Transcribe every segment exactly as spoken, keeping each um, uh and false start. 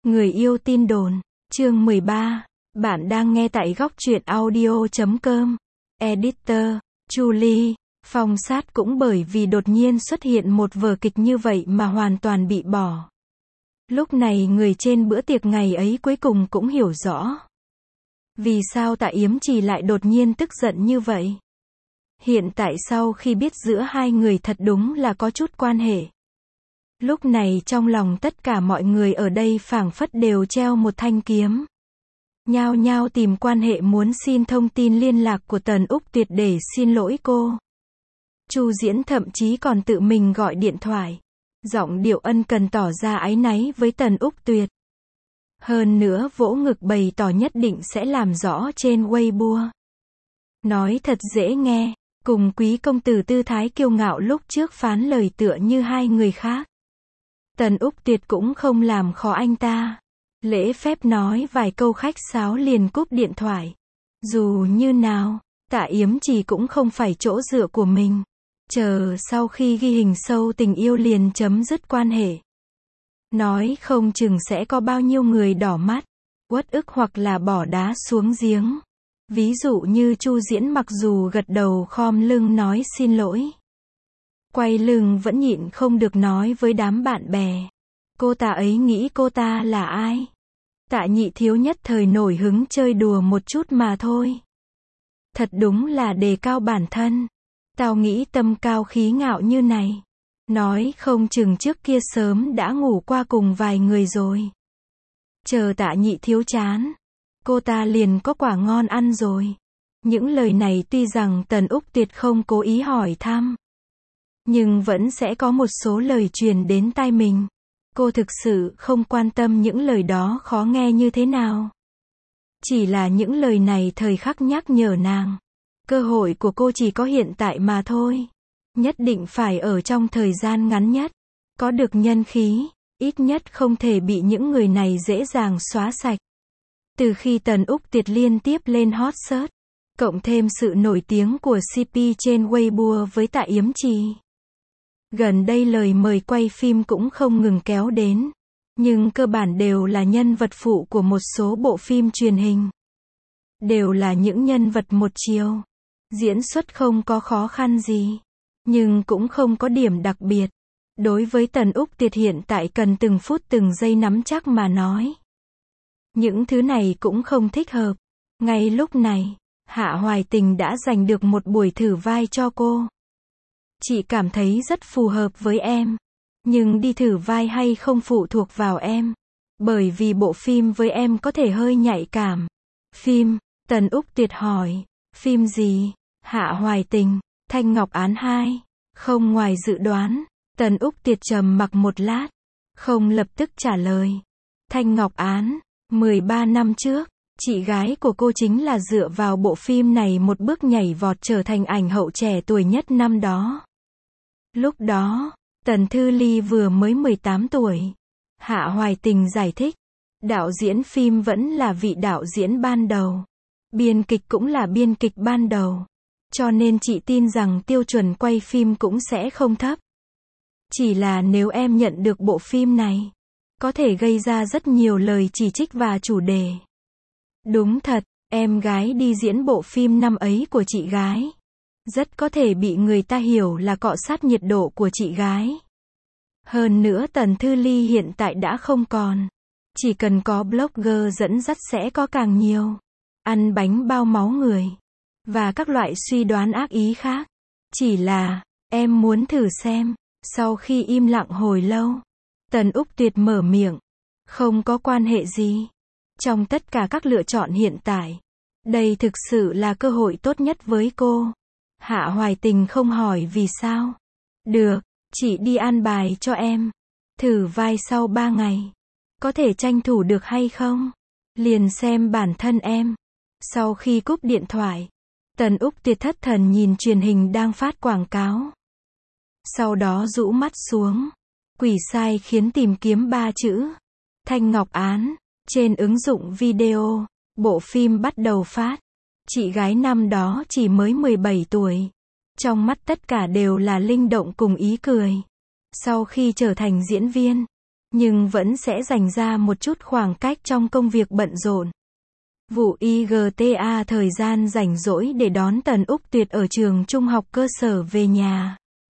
Người yêu tin đồn, chương mười ba. Bạn đang nghe tại góc truyện audio chấm com. Editor, Julie. Phong sát cũng bởi vì đột nhiên xuất hiện một vở kịch như vậy mà hoàn toàn bị bỏ. Lúc này người trên bữa tiệc ngày ấy cuối cùng cũng hiểu rõ. Vì sao Tạ Yếm Trì lại đột nhiên tức giận như vậy? Hiện tại sau khi biết giữa hai người thật đúng là có chút quan hệ. Lúc này trong lòng tất cả mọi người ở đây phảng phất đều treo một thanh kiếm. Nhao nhao tìm quan hệ muốn xin thông tin liên lạc của Tần Úc Tuyệt để xin lỗi cô. Chu Diễn thậm chí còn tự mình gọi điện thoại. Giọng điệu ân cần tỏ ra áy náy với Tần Úc Tuyệt. Hơn nữa vỗ ngực bày tỏ nhất định sẽ làm rõ trên Weibo. Nói thật dễ nghe, cùng quý công tử tư thái kiêu ngạo lúc trước phán lời tựa như hai người khác. Tần Úc Tuyệt cũng không làm khó anh ta. Lễ phép nói vài câu khách sáo liền cúp điện thoại. Dù như nào, Tạ Yếm Trì cũng không phải chỗ dựa của mình. Chờ sau khi ghi hình sâu tình yêu liền chấm dứt quan hệ. Nói không chừng sẽ có bao nhiêu người đỏ mắt, uất ức hoặc là bỏ đá xuống giếng. Ví dụ như Chu Diễn mặc dù gật đầu khom lưng nói xin lỗi. Quay lưng vẫn nhịn không được nói với đám bạn bè. Cô ta ấy nghĩ cô ta là ai? Tạ Nhị Thiếu nhất thời nổi hứng chơi đùa một chút mà thôi. Thật đúng là đề cao bản thân. Tao nghĩ tâm cao khí ngạo như này. Nói không chừng trước kia sớm đã ngủ qua cùng vài người rồi. Chờ Tạ Nhị Thiếu chán. Cô ta liền có quả ngon ăn rồi. Những lời này tuy rằng Tần Úc Tuyệt không cố ý hỏi thăm. Nhưng vẫn sẽ có một số lời truyền đến tai mình. Cô thực sự không quan tâm những lời đó khó nghe như thế nào. Chỉ là những lời này thời khắc nhắc nhở nàng. Cơ hội của cô chỉ có hiện tại mà thôi. Nhất định phải ở trong thời gian ngắn nhất. Có được nhân khí, ít nhất không thể bị những người này dễ dàng xóa sạch. Từ khi Tần Úc Tuyệt liên tiếp lên hot search, cộng thêm sự nổi tiếng của xê pê trên Weibo với Tạ Yếm Trì. Gần đây lời mời quay phim cũng không ngừng kéo đến. Nhưng cơ bản đều là nhân vật phụ của một số bộ phim truyền hình. Đều là những nhân vật một chiều. Diễn xuất không có khó khăn gì. Nhưng cũng không có điểm đặc biệt. Đối với Tần Úc Tuyệt hiện tại cần từng phút từng giây nắm chắc mà nói. Những thứ này cũng không thích hợp. Ngay lúc này, Hạ Hoài Tình đã giành được một buổi thử vai cho cô. Chị cảm thấy rất phù hợp với em. Nhưng đi thử vai hay không phụ thuộc vào em. Bởi vì bộ phim với em có thể hơi nhạy cảm. Phim, Tần Úc Tuyệt hỏi. Phim gì? Hạ Hoài Tình, Thanh Ngọc Án hai. Không ngoài dự đoán, Tần Úc Tuyệt trầm mặc một lát. Không lập tức trả lời. Thanh Ngọc Án, mười ba năm trước, chị gái của cô chính là dựa vào bộ phim này một bước nhảy vọt trở thành ảnh hậu trẻ tuổi nhất năm đó. Lúc đó, Tần Thư Ly vừa mới mười tám tuổi. Hạ Hoài Tình giải thích. Đạo diễn phim vẫn là vị đạo diễn ban đầu. Biên kịch cũng là biên kịch ban đầu. Cho nên chị tin rằng tiêu chuẩn quay phim cũng sẽ không thấp. Chỉ là nếu em nhận được bộ phim này, có thể gây ra rất nhiều lời chỉ trích và chủ đề. Đúng thật, em gái đi diễn bộ phim năm ấy của chị gái. Rất có thể bị người ta hiểu là cọ sát nhiệt độ của chị gái. Hơn nữa Tần Thư Ly hiện tại đã không còn. Chỉ cần có blogger dẫn dắt sẽ có càng nhiều. Ăn bánh bao máu người. Và các loại suy đoán ác ý khác. Chỉ là, em muốn thử xem. Sau khi im lặng hồi lâu, Tần Úc Tuyệt mở miệng. Không có quan hệ gì. Trong tất cả các lựa chọn hiện tại, đây thực sự là cơ hội tốt nhất với cô. Hạ Hoài Tình không hỏi vì sao. Được, chị đi an bài cho em. Thử vai sau ba ngày. Có thể tranh thủ được hay không? Liền xem bản thân em. Sau khi cúp điện thoại, Tần Úc Tuyệt thất thần nhìn truyền hình đang phát quảng cáo. Sau đó rũ mắt xuống. Quỷ sai khiến tìm kiếm ba chữ. Thanh Ngọc Án. Trên ứng dụng video, bộ phim bắt đầu phát. Chị gái năm đó chỉ mới mười bảy tuổi. Trong mắt tất cả đều là linh động cùng ý cười. Sau khi trở thành diễn viên, nhưng vẫn sẽ dành ra một chút khoảng cách trong công việc bận rộn. Vụ i giê tê a thời gian rảnh rỗi để đón Tần Úc Tuyệt ở trường trung học cơ sở về nhà.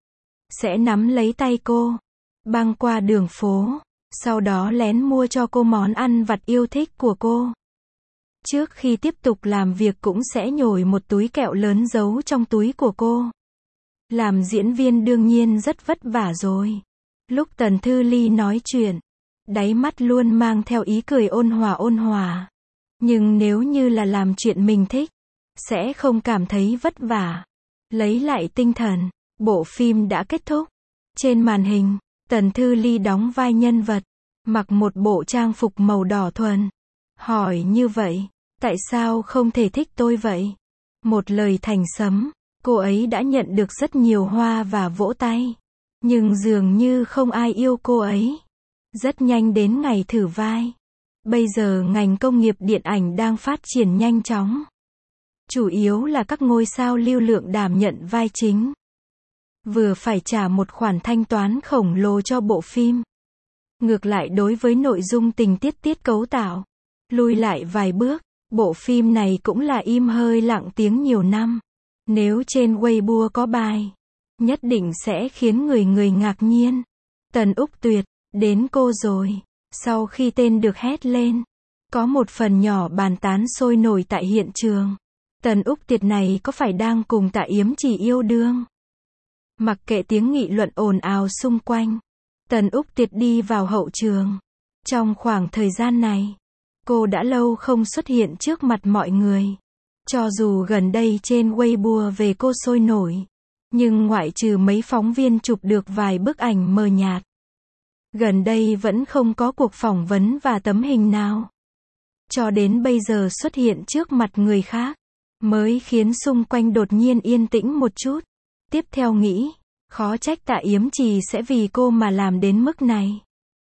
Sẽ nắm lấy tay cô, băng qua đường phố, sau đó lén mua cho cô món ăn vặt yêu thích của cô. Trước khi tiếp tục làm việc cũng sẽ nhồi một túi kẹo lớn giấu trong túi của cô. Làm diễn viên đương nhiên rất vất vả rồi. Lúc Tần Thư Ly nói chuyện, đáy mắt luôn mang theo ý cười ôn hòa ôn hòa. Nhưng nếu như là làm chuyện mình thích, sẽ không cảm thấy vất vả. Lấy lại tinh thần, bộ phim đã kết thúc. Trên màn hình, Tần Thư Ly đóng vai nhân vật, mặc một bộ trang phục màu đỏ thuần. Hỏi như vậy, tại sao không thể thích tôi vậy? Một lời thành sấm, cô ấy đã nhận được rất nhiều hoa và vỗ tay. Nhưng dường như không ai yêu cô ấy. Rất nhanh đến ngày thử vai. Bây giờ ngành công nghiệp điện ảnh đang phát triển nhanh chóng. Chủ yếu là các ngôi sao lưu lượng đảm nhận vai chính. Vừa phải trả một khoản thanh toán khổng lồ cho bộ phim. Ngược lại đối với nội dung tình tiết tiết cấu tạo, lùi lại vài bước, bộ phim này cũng là im hơi lặng tiếng nhiều năm. Nếu trên Weibo có bài, nhất định sẽ khiến người người ngạc nhiên. Tần Úc Tuyệt, đến cô rồi. Sau khi tên được hét lên, có một phần nhỏ bàn tán sôi nổi tại hiện trường. Tần Úc Tuyệt này có phải đang cùng Tạ Yếm Trì yêu đương? Mặc kệ tiếng nghị luận ồn ào xung quanh, Tần Úc Tuyệt đi vào hậu trường. Trong khoảng thời gian này, cô đã lâu không xuất hiện trước mặt mọi người. Cho dù gần đây trên Weibo về cô sôi nổi, nhưng ngoại trừ mấy phóng viên chụp được vài bức ảnh mờ nhạt, gần đây vẫn không có cuộc phỏng vấn và tấm hình nào. Cho đến bây giờ xuất hiện trước mặt người khác, mới khiến xung quanh đột nhiên yên tĩnh một chút. Tiếp theo nghĩ, khó trách Tạ Yếm Trì sẽ vì cô mà làm đến mức này.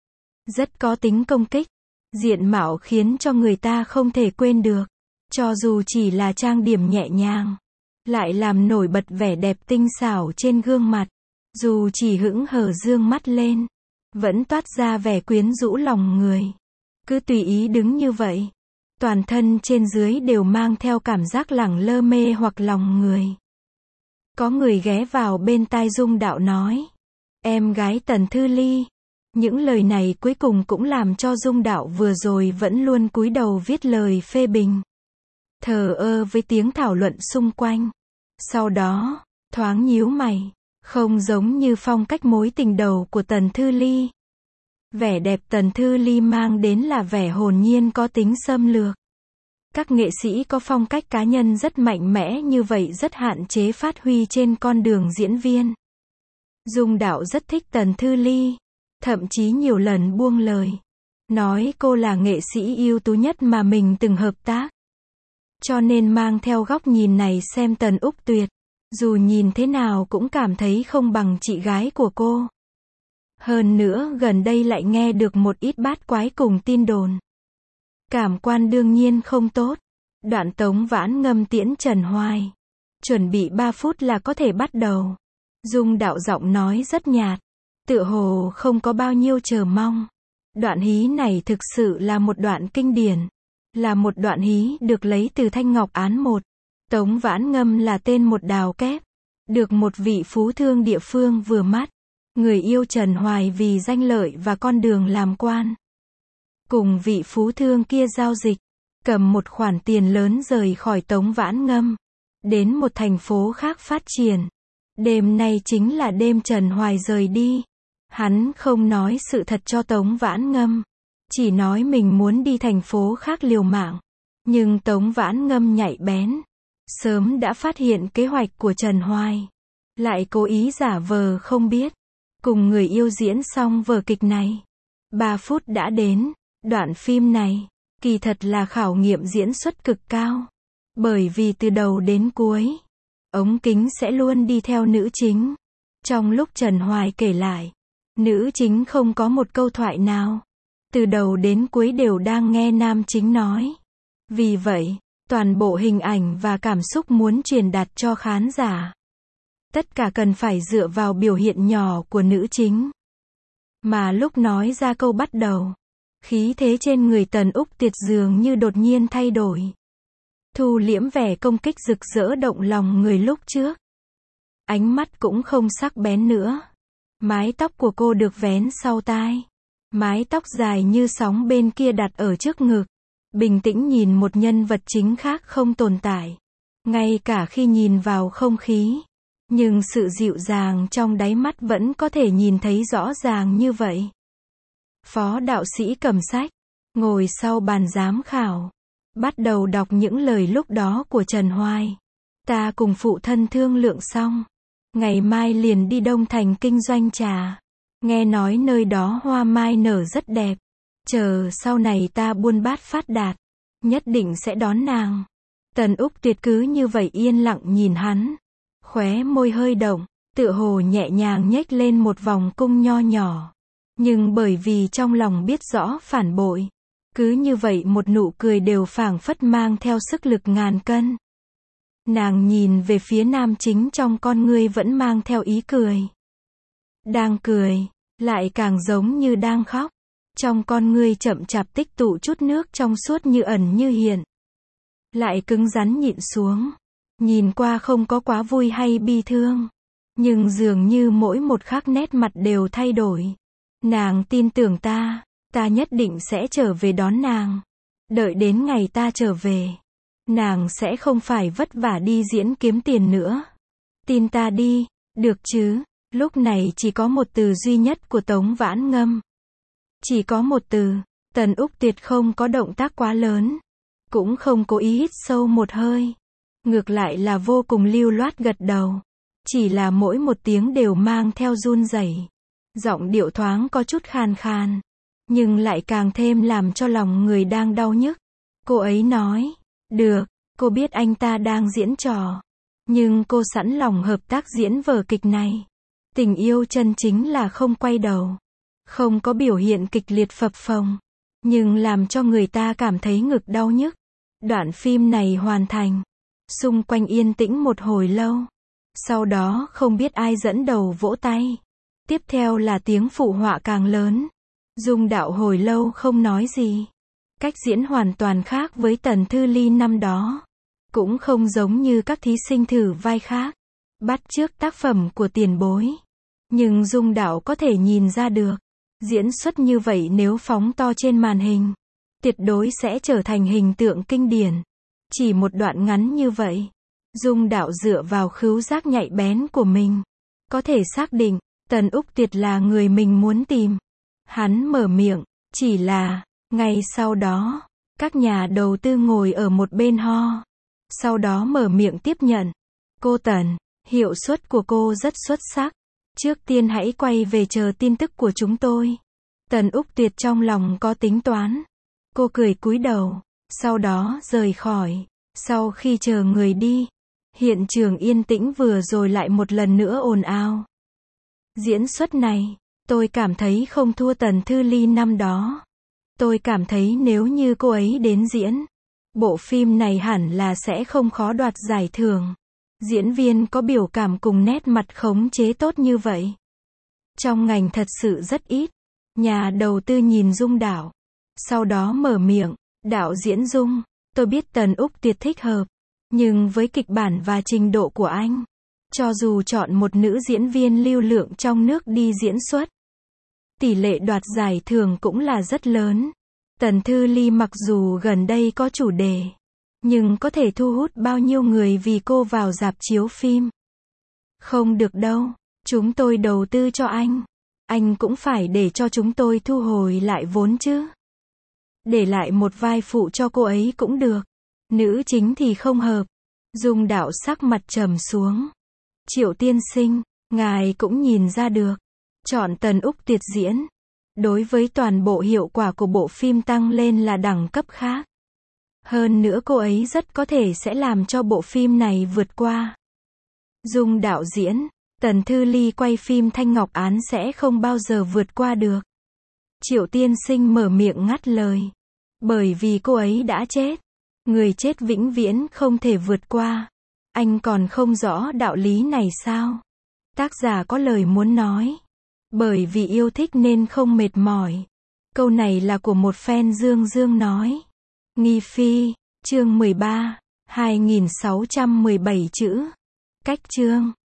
Rất có tính công kích, diện mạo khiến cho người ta không thể quên được. Cho dù chỉ là trang điểm nhẹ nhàng, lại làm nổi bật vẻ đẹp tinh xảo trên gương mặt. Dù chỉ hững hờ dương mắt lên, vẫn toát ra vẻ quyến rũ lòng người. Cứ tùy ý đứng như vậy, toàn thân trên dưới đều mang theo cảm giác lẳng lơ mê hoặc lòng người. Có người ghé vào bên tai Dung Đạo nói, em gái Tần Thư Ly. Những lời này cuối cùng cũng làm cho Dung Đạo vừa rồi vẫn luôn cúi đầu viết lời phê bình, thờ ơ với tiếng thảo luận xung quanh. Sau đó, thoáng nhíu mày, không giống như phong cách mối tình đầu của Tần Thư Ly. Vẻ đẹp Tần Thư Ly mang đến là vẻ hồn nhiên có tính xâm lược. Các nghệ sĩ có phong cách cá nhân rất mạnh mẽ như vậy rất hạn chế phát huy trên con đường diễn viên. Dung Đạo rất thích Tần Thư Ly, thậm chí nhiều lần buông lời, nói cô là nghệ sĩ ưu tú nhất mà mình từng hợp tác. Cho nên mang theo góc nhìn này xem Tần Úc Tuyệt, dù nhìn thế nào cũng cảm thấy không bằng chị gái của cô. Hơn nữa gần đây lại nghe được một ít bát quái cùng tin đồn. Cảm quan đương nhiên không tốt. Đoạn Tống Vãn Ngâm tiễn Trần Hoài. Chuẩn bị ba phút là có thể bắt đầu. Dung Đạo giọng nói rất nhạt, tựa hồ không có bao nhiêu chờ mong. Đoạn hí này thực sự là một đoạn kinh điển. Là một đoạn hí được lấy từ Thanh Ngọc Án một. Tống Vãn Ngâm là tên một đào kép. Được một vị phú thương địa phương vừa mắt. Người yêu Trần Hoài vì danh lợi và con đường làm quan. Cùng vị phú thương kia giao dịch. Cầm một khoản tiền lớn rời khỏi Tống Vãn Ngâm. Đến một thành phố khác phát triển. Đêm nay chính là đêm Trần Hoài rời đi. Hắn không nói sự thật cho Tống Vãn Ngâm. Chỉ nói mình muốn đi thành phố khác liều mạng. Nhưng Tống Vãn Ngâm nhạy bén. Sớm đã phát hiện kế hoạch của Trần Hoài. Lại cố ý giả vờ không biết. Cùng người yêu diễn xong vở kịch này. Ba phút đã đến. Đoạn phim này, kỳ thật là khảo nghiệm diễn xuất cực cao. Bởi vì từ đầu đến cuối, ống kính sẽ luôn đi theo nữ chính. Trong lúc Trần Hoài kể lại, nữ chính không có một câu thoại nào. Từ đầu đến cuối đều đang nghe nam chính nói. Vì vậy, toàn bộ hình ảnh và cảm xúc muốn truyền đạt cho khán giả. Tất cả cần phải dựa vào biểu hiện nhỏ của nữ chính. Mà lúc nói ra câu bắt đầu, khí thế trên người Tần Úc Tiệt dường như đột nhiên thay đổi. Thu liễm vẻ công kích rực rỡ động lòng người lúc trước. Ánh mắt cũng không sắc bén nữa. Mái tóc của cô được vén sau tai. Mái tóc dài như sóng bên kia đặt ở trước ngực. Bình tĩnh nhìn một nhân vật chính khác không tồn tại. Ngay cả khi nhìn vào không khí. Nhưng sự dịu dàng trong đáy mắt vẫn có thể nhìn thấy rõ ràng như vậy. Phó đạo sĩ cầm sách, ngồi sau bàn giám khảo. Bắt đầu đọc những lời lúc đó của Trần Hoài. Ta cùng phụ thân thương lượng xong. Ngày mai liền đi Đông Thành kinh doanh trà. Nghe nói nơi đó hoa mai nở rất đẹp. Chờ sau này ta buôn bát phát đạt. Nhất định sẽ đón nàng. Tần Úc Tuyệt cứ như vậy yên lặng nhìn hắn. Khóe môi hơi động, tựa hồ nhẹ nhàng nhếch lên một vòng cung nho nhỏ. Nhưng bởi vì trong lòng biết rõ phản bội. Cứ như vậy một nụ cười đều phảng phất mang theo sức lực ngàn cân. Nàng nhìn về phía nam chính trong con ngươi vẫn mang theo ý cười. Đang cười, lại càng giống như đang khóc. Trong con ngươi chậm chạp tích tụ chút nước trong suốt như ẩn như hiện. Lại cứng rắn nhịn xuống. Nhìn qua không có quá vui hay bi thương. Nhưng dường như mỗi một khắc nét mặt đều thay đổi. Nàng tin tưởng ta, ta nhất định sẽ trở về đón nàng. Đợi đến ngày ta trở về, nàng sẽ không phải vất vả đi diễn kiếm tiền nữa. Tin ta đi, được chứ? Lúc này chỉ có một từ duy nhất của Tống Vãn Ngâm. Chỉ có một từ. Tần Úc Tuyệt không có động tác quá lớn. Cũng không cố ý hít sâu một hơi. Ngược lại là vô cùng lưu loát gật đầu. Chỉ là mỗi một tiếng đều mang theo run rẩy. Giọng điệu thoáng có chút khan khan. Nhưng lại càng thêm làm cho lòng người đang đau nhức. Cô ấy nói. Được, cô biết anh ta đang diễn trò. Nhưng cô sẵn lòng hợp tác diễn vở kịch này. Tình yêu chân chính là không quay đầu. Không có biểu hiện kịch liệt phập phồng. Nhưng làm cho người ta cảm thấy ngực đau nhức. Đoạn phim này hoàn thành. Xung quanh yên tĩnh một hồi lâu. Sau đó không biết ai dẫn đầu vỗ tay. Tiếp theo là tiếng phụ họa càng lớn. Dung Đạo hồi lâu không nói gì. Cách diễn hoàn toàn khác với Tần Thư Ly năm đó. Cũng không giống như các thí sinh thử vai khác. Bắt chước tác phẩm của tiền bối. Nhưng Dung Đạo có thể nhìn ra được. Diễn xuất như vậy nếu phóng to trên màn hình. Tuyệt đối sẽ trở thành hình tượng kinh điển. Chỉ một đoạn ngắn như vậy. Dung Đạo dựa vào khứu giác nhạy bén của mình. Có thể xác định, Tần Úc Tuyệt là người mình muốn tìm. Hắn mở miệng, chỉ là, ngay sau đó, các nhà đầu tư ngồi ở một bên ho. Sau đó mở miệng tiếp nhận. Cô Tần, hiệu suất của cô rất xuất sắc. Trước tiên hãy quay về chờ tin tức của chúng tôi. Tần Úc Tuyệt trong lòng có tính toán. Cô cười cúi đầu, sau đó rời khỏi. Sau khi chờ người đi, hiện trường yên tĩnh vừa rồi lại một lần nữa ồn ào. Diễn xuất này, tôi cảm thấy không thua Tần Thư Ly năm đó. Tôi cảm thấy nếu như cô ấy đến diễn, bộ phim này hẳn là sẽ không khó đoạt giải thưởng. Diễn viên có biểu cảm cùng nét mặt khống chế tốt như vậy. Trong ngành thật sự rất ít. Nhà đầu tư nhìn Dung Đạo. Sau đó mở miệng, đạo diễn Dung, tôi biết Tần Úc Tuyệt thích hợp. Nhưng với kịch bản và trình độ của anh, cho dù chọn một nữ diễn viên lưu lượng trong nước đi diễn xuất, tỷ lệ đoạt giải thưởng cũng là rất lớn. Tần Thư Ly mặc dù gần đây có chủ đề, nhưng có thể thu hút bao nhiêu người vì cô vào rạp chiếu phim. Không được đâu, chúng tôi đầu tư cho anh. Anh cũng phải để cho chúng tôi thu hồi lại vốn chứ. Để lại một vai phụ cho cô ấy cũng được. Nữ chính thì không hợp. Dung Đạo sắc mặt trầm xuống. Triệu tiên sinh, ngài cũng nhìn ra được. Chọn Tần Úc Tuyệt diễn. Đối với toàn bộ hiệu quả của bộ phim tăng lên là đẳng cấp khác. Hơn nữa cô ấy rất có thể sẽ làm cho bộ phim này vượt qua. Dung Đạo diễn, Tần Thư Ly quay phim Thanh Ngọc Án sẽ không bao giờ vượt qua được. Triệu tiên sinh mở miệng ngắt lời. Bởi vì cô ấy đã chết. Người chết vĩnh viễn không thể vượt qua. Anh còn không rõ đạo lý này sao? Tác giả có lời muốn nói. Bởi vì yêu thích nên không mệt mỏi. Câu này là của một fan Dương Dương nói. Nghi Phi, chương mười ba, hai nghìn sáu trăm mười bảy chữ. Cách chương